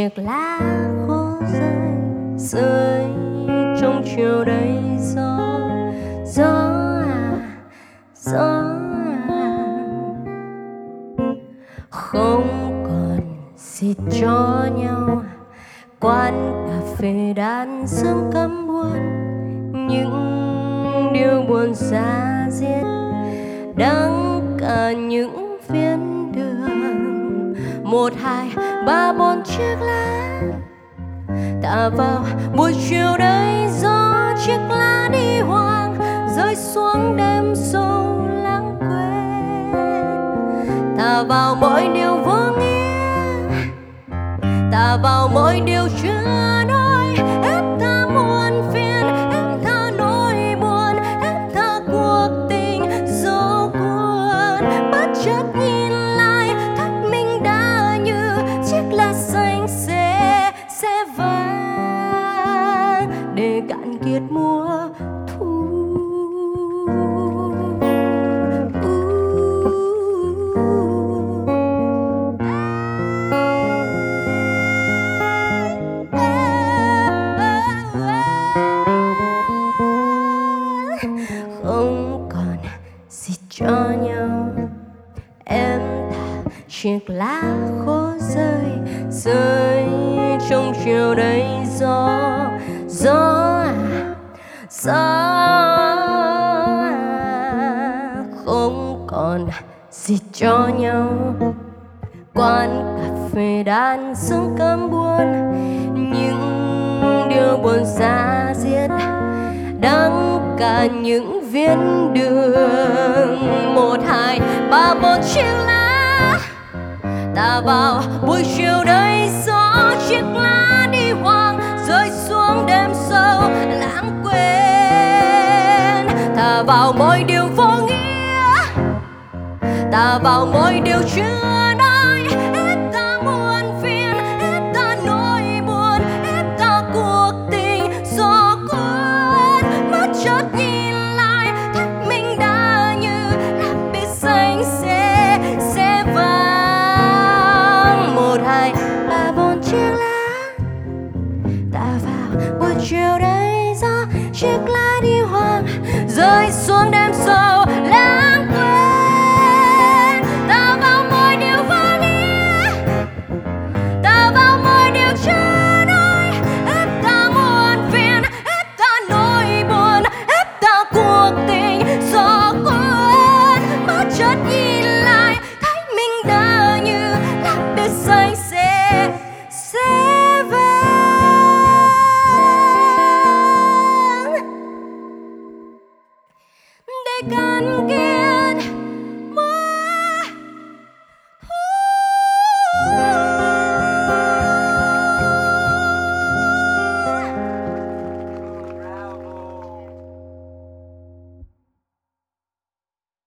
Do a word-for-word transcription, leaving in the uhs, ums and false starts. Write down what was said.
chiếc lá khô rơi rơi trong chiều đầy gió gió à gió à, không còn gì cho nhau. Quán cà phê đàn dương cấm buồn, những điều buồn xa diết đắng cả những viên đường. Một hai ba bốn chiếc lá tạ vào buổi chiều đầy gió, chiếc lá đi hoang rơi xuống đêm sâu lãng quên. Tạ vào mỗi điều vô nghĩa, tạ vào mỗi điều chưa nói. Em tha muôn phiền, em tha nỗi buồn, em tha cuộc tình dẫu buồn. Bất chợt nhìn lại thấy mình đã như chiếc lá xanh xe xe vàng để cạn kiệt mùa thu. Không còn gì cho nhau, em thả chiếc lá khô rơi rơi trong chiều đầy gió gió à gió à, không còn gì cho nhau. Quán cà phê đàn dương cấm buồn, những điều buồn xa diết đắng cả những viên đường. Một hai ba bốn chiếc lá tạ vào buổi chiều đầy gió, chiếc lá đi hoang rơi xuống đêm sâu lãng quên. Tạ vào mỗi điều vô nghĩa, tạ vào mỗi điều chưa nói. Hết ta muôn phiền, hết ta nỗi buồn, hết ta cuộc tình gió cuốn. Mất chợt nhìn lại thấy mình đã như lá bị xanh xe xe vàng. Một hai ba bốn chiếc lá tạ vào buổi chiều đầy gió, chiếc lá đi hoang rơi xuống đêm sâu